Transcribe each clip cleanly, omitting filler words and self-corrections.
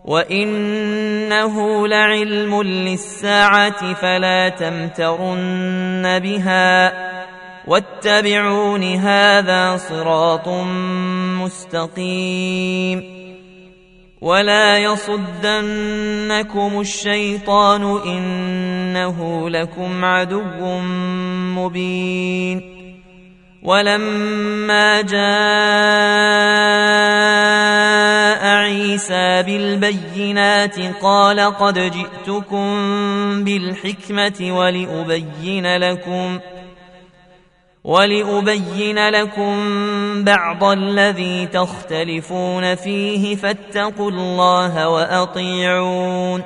وإنه لعلم للساعة فلا تمترن بها واتبعون هذا صراط مستقيم. ولا يصدنكم الشيطان إنه لكم عدو مبين. ولما جاء عيسى بالبينات قال قد جئتكم بالحكمة ولأبين لكم بعض الذي تختلفون فيه فاتقوا الله وأطيعون.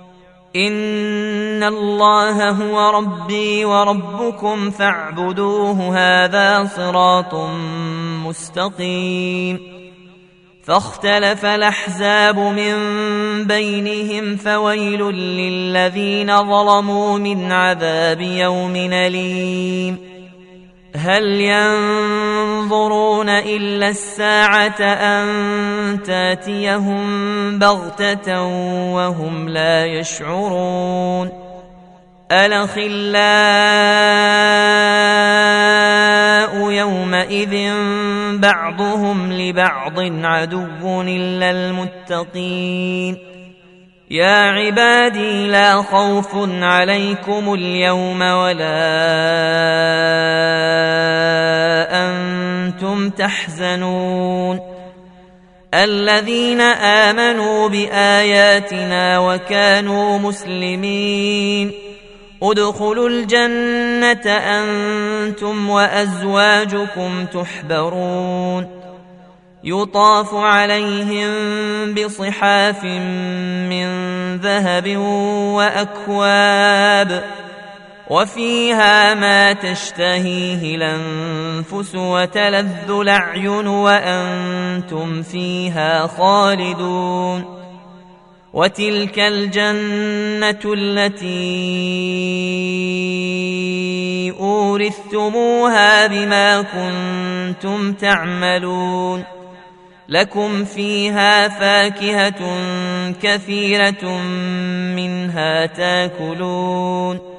إن الله هو ربي وربكم فاعبدوه هذا صراط مستقيم. فاختلف الأحزاب من بينهم فويل للذين ظلموا من عذاب يوم أليم. هل ينظرون إلا الساعة أن تاتيهم بغتة وهم لا يشعرون. الأخلاء يومئذ بعضهم لبعض عدو إلا المتقين. يا عبادي لا خوف عليكم اليوم ولا أنتم تحزنون. الذين آمنوا بآياتنا وكانوا مسلمين ادخلوا الجنة أنتم وأزواجكم تحبرون. يطاف عليهم بصحاف من ذهب وأكواب وفيها ما تشتهيه الأنفس وتلذ الأعين وأنتم فيها خالدون. وتلك الجنة التي أورثتموها بما كنتم تعملون. لكم فيها فاكهة كثيرة منها تاكلون